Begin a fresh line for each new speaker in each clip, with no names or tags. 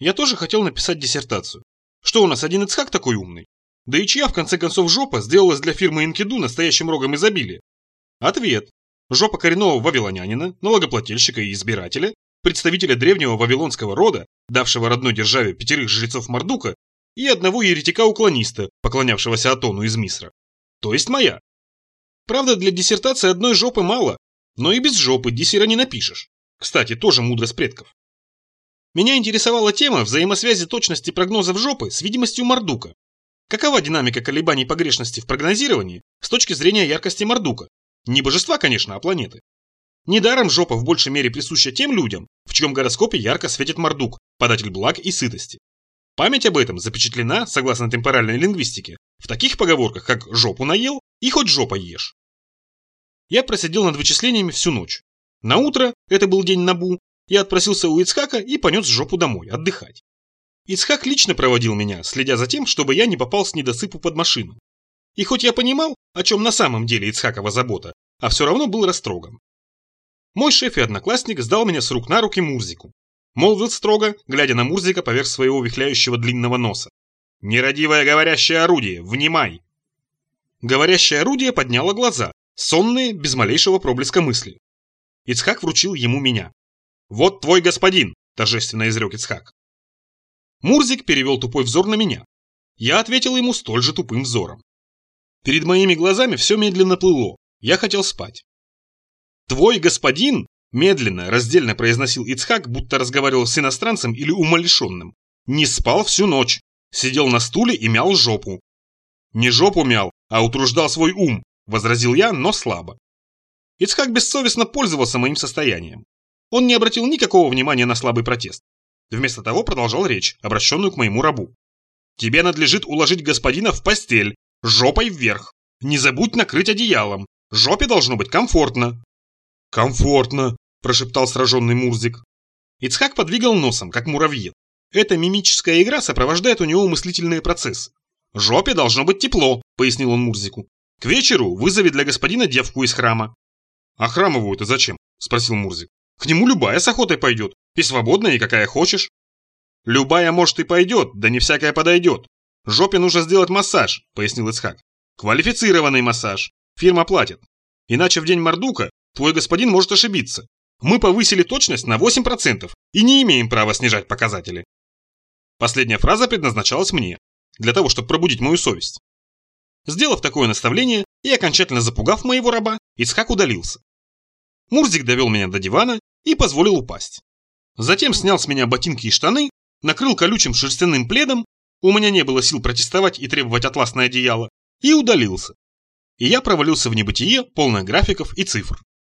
Я тоже хотел написать диссертацию. Что у нас один Ицхак такой умный? Да и чья, в конце концов, жопа сделалась для фирмы Enkidu настоящим рогом изобилия? Ответ. Жопа коренного вавилонянина, налогоплательщика и избирателя, представителя древнего вавилонского рода, давшего родной державе 5 жрецов Мардука и одного еретика-уклониста, поклонявшегося Атону из Мисра. То есть моя. Правда, для диссертации одной жопы мало, но и без жопы диссера не напишешь. Кстати, тоже мудрость предков. Меня интересовала тема взаимосвязи точности прогнозов жопы с видимостью Мардука. Какова динамика колебаний погрешности в прогнозировании с точки зрения яркости Мардука? Не божества, конечно, а планеты. Недаром жопа в большей мере присуща тем людям, в чьем гороскопе ярко светит Мардук, податель благ и сытости. Память об этом запечатлена, согласно темпоральной лингвистике, в таких поговорках, как «жопу наел» и «хоть жопа ешь». Я просидел над вычислениями всю ночь. Наутро, это был день Набу, я отпросился у Ицхака и понес жопу домой, отдыхать. Ицхак лично проводил меня, следя за тем, чтобы я не попал с недосыпу под машину. И хоть я понимал, о чем на самом деле Ицхакова забота, а все равно был растроган. Мой шеф и одноклассник сдал меня с рук на руки Мурзику. Молвил строго, глядя на Мурзика поверх своего вихляющего длинного носа. «Нерадивое говорящее орудие, внимай!» Говорящее орудие подняло глаза, сонные, без малейшего проблеска мысли. Ицхак вручил ему меня. «Вот твой господин!» – торжественно изрек Ицхак. Мурзик перевел тупой взор на меня. Я ответил ему столь же тупым взором. Перед моими глазами все медленно плыло. Я хотел спать. «Твой господин!» – медленно, раздельно произносил Ицхак, будто разговаривал с иностранцем или умалишенным. «Не спал всю ночь. Сидел на стуле и мял жопу». «Не жопу мял, а утруждал свой ум», – возразил я, но слабо. Ицхак бессовестно пользовался моим состоянием. Он не обратил никакого внимания на слабый протест. Вместо того продолжал речь, обращенную к моему рабу. «Тебе надлежит уложить господина в постель, жопой вверх. Не забудь накрыть одеялом. Жопе должно быть комфортно». «Комфортно», – прошептал сраженный Мурзик. Ицхак подвигал носом, как муравьед. Эта мимическая игра сопровождает у него мыслительные процессы. «Жопе должно быть тепло», – пояснил он Мурзику. «К вечеру вызови для господина девку из храма». «А храмовую-то зачем?» – спросил Мурзик. «К нему любая с охотой пойдет, и свободная, и какая хочешь». «Любая, может, и пойдет, да не всякая подойдет. Жопе нужно сделать массаж», – пояснил Ицхак. «Квалифицированный массаж. Фирма платит. Иначе в день Мардука твой господин может ошибиться. Мы повысили точность на 8% и не имеем права снижать показатели». Последняя фраза предназначалась мне, для того, чтобы пробудить мою совесть. Сделав такое наставление и окончательно запугав моего раба, Ицхак удалился. Мурзик довел меня до дивана и позволил упасть. Затем снял с меня ботинки и штаны, накрыл колючим шерстяным пледом, у меня не было сил протестовать и требовать атласное одеяло, и удалился. И я провалился в небытие, полное графиков и цифр.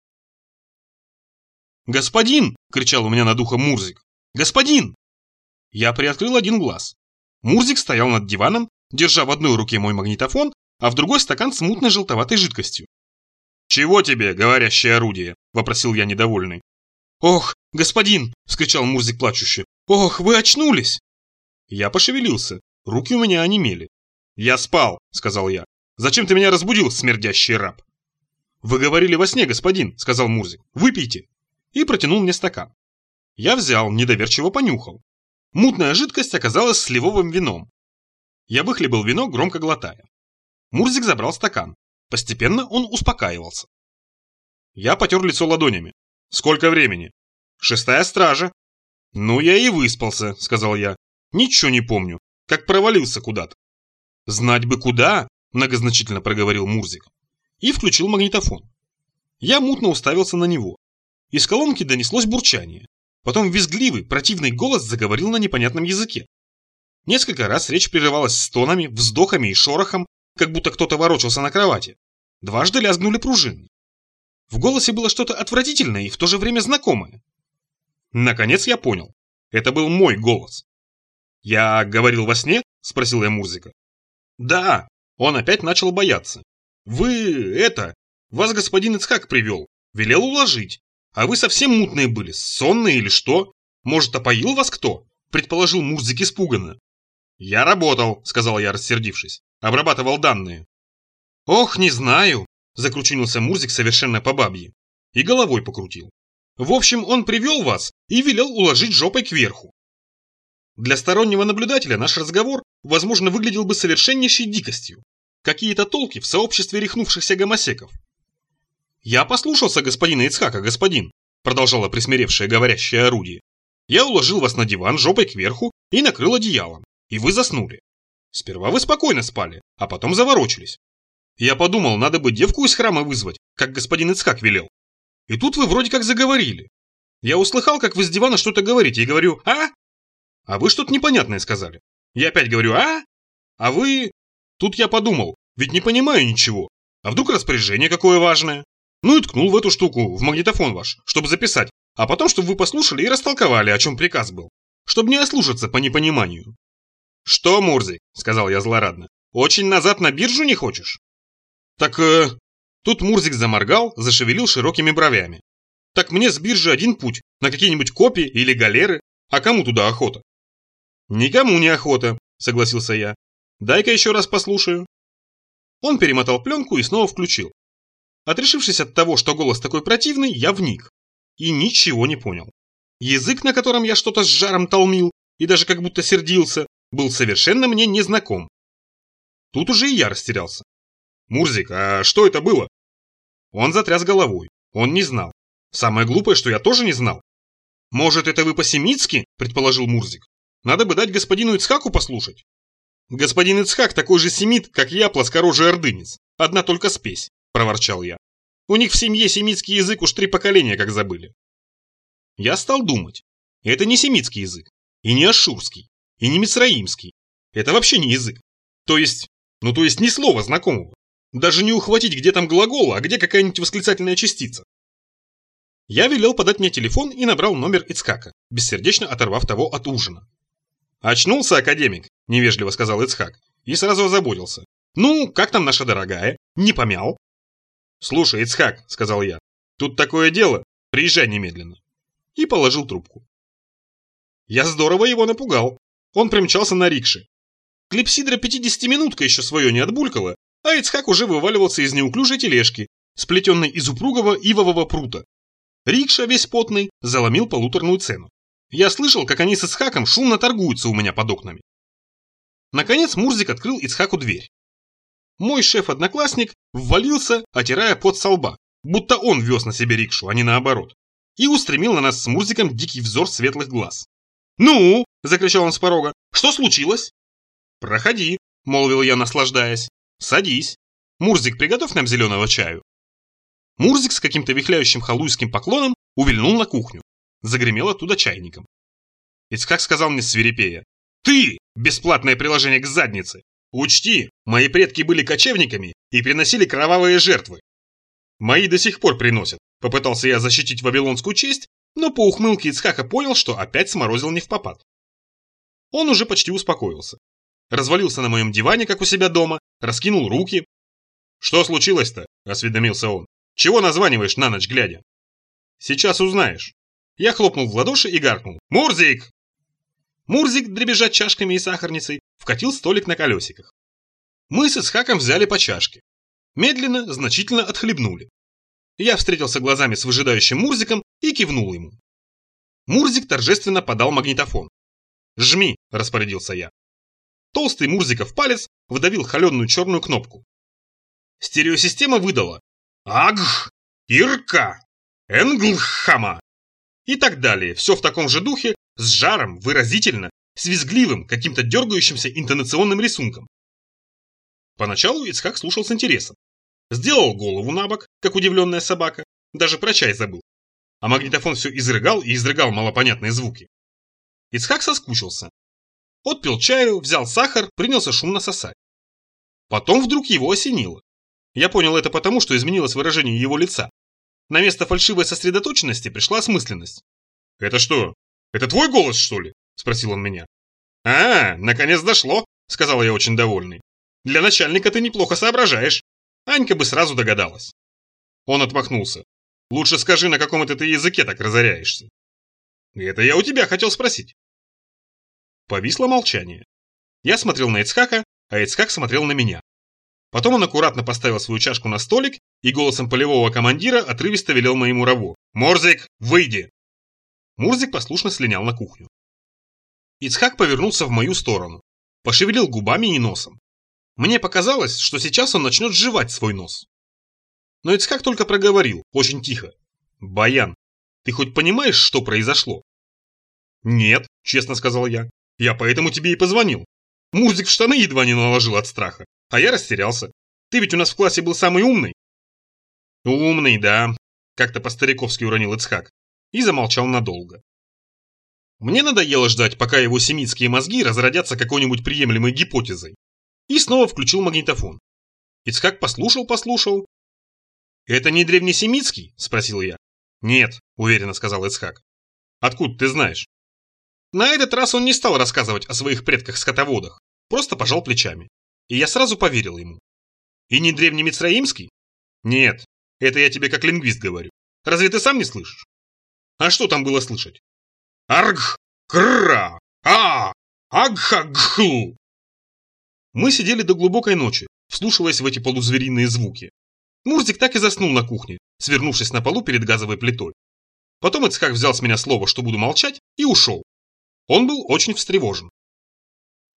«Господин!» – кричал у меня над ухом Мурзик. «Господин!» Я приоткрыл один глаз. Мурзик стоял над диваном, держа в одной руке мой магнитофон, а в другой стакан с мутной желтоватой жидкостью. «Чего тебе, говорящее орудие?» – вопросил я недовольный. «Ох, господин!» – вскричал Мурзик плачуще. «Ох, вы очнулись!» Я пошевелился, руки у меня онемели. «Я спал», – сказал я. «Зачем ты меня разбудил, смердящий раб?» «Вы говорили во сне, господин», – сказал Мурзик. «Выпейте!» И протянул мне стакан. Я взял, недоверчиво понюхал. Мутная жидкость оказалась сливовым вином. Я выхлебал вино, громко глотая. Мурзик забрал стакан. Постепенно он успокаивался. Я потер лицо ладонями. «Сколько времени?» «6-я стража». «Ну, я и выспался», — сказал я. «Ничего не помню. Как провалился куда-то». «Знать бы куда», — многозначительно проговорил Мурзик. И включил магнитофон. Я мутно уставился на него. Из колонки донеслось бурчание. Потом визгливый, противный голос заговорил на непонятном языке. Несколько раз речь прерывалась стонами, вздохами и шорохом, как будто кто-то ворочался на кровати. Дважды лязгнули пружины. В голосе было что-то отвратительное и в то же время знакомое. Наконец я понял. Это был мой голос. «Я говорил во сне?» – спросил я Мурзика. «Да». Он опять начал бояться. Вас господин Ицхак привел. Велел уложить. А вы совсем мутные были, сонные или что? Может, опоил вас кто?» – предположил Мурзик испуганно. «Я работал», – сказал я, рассердившись. «Обрабатывал данные». «Ох, не знаю», – закручинился Мурзик совершенно по бабье. И головой покрутил. «В общем, он привел вас и велел уложить жопой кверху». Для стороннего наблюдателя наш разговор, возможно, выглядел бы совершеннейшей дикостью. Какие-то толки в сообществе рехнувшихся гомосеков. «Я послушался господина Ицхака, господин», продолжало присмиревшее говорящее орудие. «Я уложил вас на диван жопой кверху и накрыл одеялом, и вы заснули. Сперва вы спокойно спали, а потом заворочились. Я подумал, надо бы девку из храма вызвать, как господин Ицхак велел. И тут вы вроде как заговорили. Я услыхал, как вы с дивана что-то говорите, и говорю «а?», а вы что-то непонятное сказали. Я опять говорю «а?», а вы... Тут я подумал, ведь не понимаю ничего, а вдруг распоряжение какое важное? Ну и ткнул в эту штуку, в магнитофон ваш, чтобы записать, а потом, чтобы вы послушали и растолковали, о чем приказ был, чтобы не ослушаться по непониманию». «Что, Мурзик?» – сказал я злорадно. «Очень назад на биржу не хочешь?» «Так, Тут Мурзик заморгал, зашевелил широкими бровями. «Так мне с биржи один путь, на какие-нибудь копи или галеры, а кому туда охота?» «Никому не охота», – согласился я. «Дай-ка еще раз послушаю». Он перемотал пленку и снова включил. Отрешившись от того, что голос такой противный, я вник. И ничего не понял. Язык, на котором я что-то с жаром толмил, и даже как будто сердился, был совершенно мне незнаком. Тут уже и я растерялся. «Мурзик, а что это было?» Он затряс головой. Он не знал. Самое глупое, что я тоже не знал. «Может, это вы по-семитски?» – предположил Мурзик. «Надо бы дать господину Ицхаку послушать». «Господин Ицхак такой же семит, как я, плоскорожий ордынец. Одна только спесь», – проворчал я. «У них в семье семитский язык уж 3 поколения как забыли». Я стал думать. Это не семитский язык, и не ашшурский, и не мицраимский. Это вообще не язык. То есть ни слова знакомого. Даже не ухватить, где там глагол, а где какая-нибудь восклицательная частица. Я велел подать мне телефон и набрал номер Ицхака, бессердечно оторвав того от ужина. «Очнулся, академик», – невежливо сказал Ицхак, и сразу озаботился. «Ну, как там наша дорогая? Не помял?» «Слушай, Ицхак», – сказал я, – «тут такое дело, приезжай немедленно». И положил трубку. Я здорово его напугал. Он примчался на рикше. Клипсидра 50-минутка еще свое не отбулькала, а Ицхак уже вываливался из неуклюжей тележки, сплетенной из упругого ивового прута. Рикша, весь потный, заломил полуторную цену. Я слышал, как они с Ицхаком шумно торгуются у меня под окнами. Наконец Мурзик открыл Ицхаку дверь. Мой шеф-одноклассник ввалился, отирая пот со лба, будто он вез на себе рикшу, а не наоборот, и устремил на нас с Мурзиком дикий взор светлых глаз. «Ну!» – закричал он с порога. «Что случилось?» «Проходи», – молвил я, наслаждаясь. «Садись. Мурзик, приготовь нам зеленого чаю». Мурзик с каким-то вихляющим халуйским поклоном увильнул на кухню. Загремел оттуда чайником. Ицхак сказал мне свирепея: «Ты, бесплатное приложение к заднице! Учти, мои предки были кочевниками и приносили кровавые жертвы». «Мои до сих пор приносят», – попытался я защитить вавилонскую честь, но по ухмылке Ицхака понял, что опять сморозил невпопад. Он уже почти успокоился. Развалился на моем диване, как у себя дома, раскинул руки. «Что случилось-то?» – осведомился он. «Чего названиваешь на ночь глядя?» «Сейчас узнаешь». Я хлопнул в ладоши и гаркнул: «Мурзик!» Мурзик, дребезжа чашками и сахарницей, вкатил столик на колесиках. Мы с Ицхаком взяли по чашке. Медленно, значительно отхлебнули. Я встретился глазами с выжидающим Мурзиком и кивнул ему. Мурзик торжественно подал магнитофон. «Жми», – распорядился я. Толстый Мурзиков палец вдавил холеную черную кнопку. Стереосистема выдала «Агх! Ирка! Энглхама!» и так далее, все в таком же духе, с жаром, выразительно, с визгливым, каким-то дергающимся интонационным рисунком. Поначалу Ицхак слушал с интересом. Сделал голову на бок, как удивленная собака, даже про чай забыл. А магнитофон все изрыгал и изрыгал малопонятные звуки. Ицхак соскучился. Отпил чаю, взял сахар, принялся шумно сосать. Потом вдруг его осенило. Я понял это потому, что изменилось выражение его лица. На место фальшивой сосредоточенности пришла осмысленность. «Это что, это твой голос, что ли?» – спросил он меня. «А, наконец дошло», – сказал я очень довольный. «Для начальника ты неплохо соображаешь. Анька бы сразу догадалась». Он отмахнулся. «Лучше скажи, на каком это ты языке так разоряешься?» «Это я у тебя хотел спросить». Повисло молчание. Я смотрел на Ицхака, а Ицхак смотрел на меня. Потом он аккуратно поставил свою чашку на столик и голосом полевого командира отрывисто велел моему равву: «Мурзик, выйди!» Мурзик послушно слинял на кухню. Ицхак повернулся в мою сторону, пошевелил губами и носом. Мне показалось, что сейчас он начнет жевать свой нос. Но Ицхак только проговорил, очень тихо. «Баян, ты хоть понимаешь, что произошло?» «Нет», честно сказал я. «Я поэтому тебе и позвонил. Мурзик в штаны едва не наложил от страха, а я растерялся. Ты ведь у нас в классе был самый умный». «Умный, да», как-то по-стариковски уронил Ицхак и замолчал надолго. Мне надоело ждать, пока его семитские мозги разродятся какой-нибудь приемлемой гипотезой. И снова включил магнитофон. Ицхак послушал. «Это не древнесемитский?» – спросил я. «Нет», – уверенно сказал Ицхак. «Откуда ты знаешь?» На этот раз он не стал рассказывать о своих предках-скотоводах, просто пожал плечами. И я сразу поверил ему. «И не древнемицраимский?» «Нет, это я тебе как лингвист говорю. Разве ты сам не слышишь?» «А что там было слышать?» «Аргх! Кра! А! Агхагху!» Мы сидели до глубокой ночи, вслушиваясь в эти полузвериные звуки. Мурзик так и заснул на кухне, свернувшись на полу перед газовой плитой. Потом Ицхак взял с меня слово, что буду молчать, и ушел. Он был очень встревожен.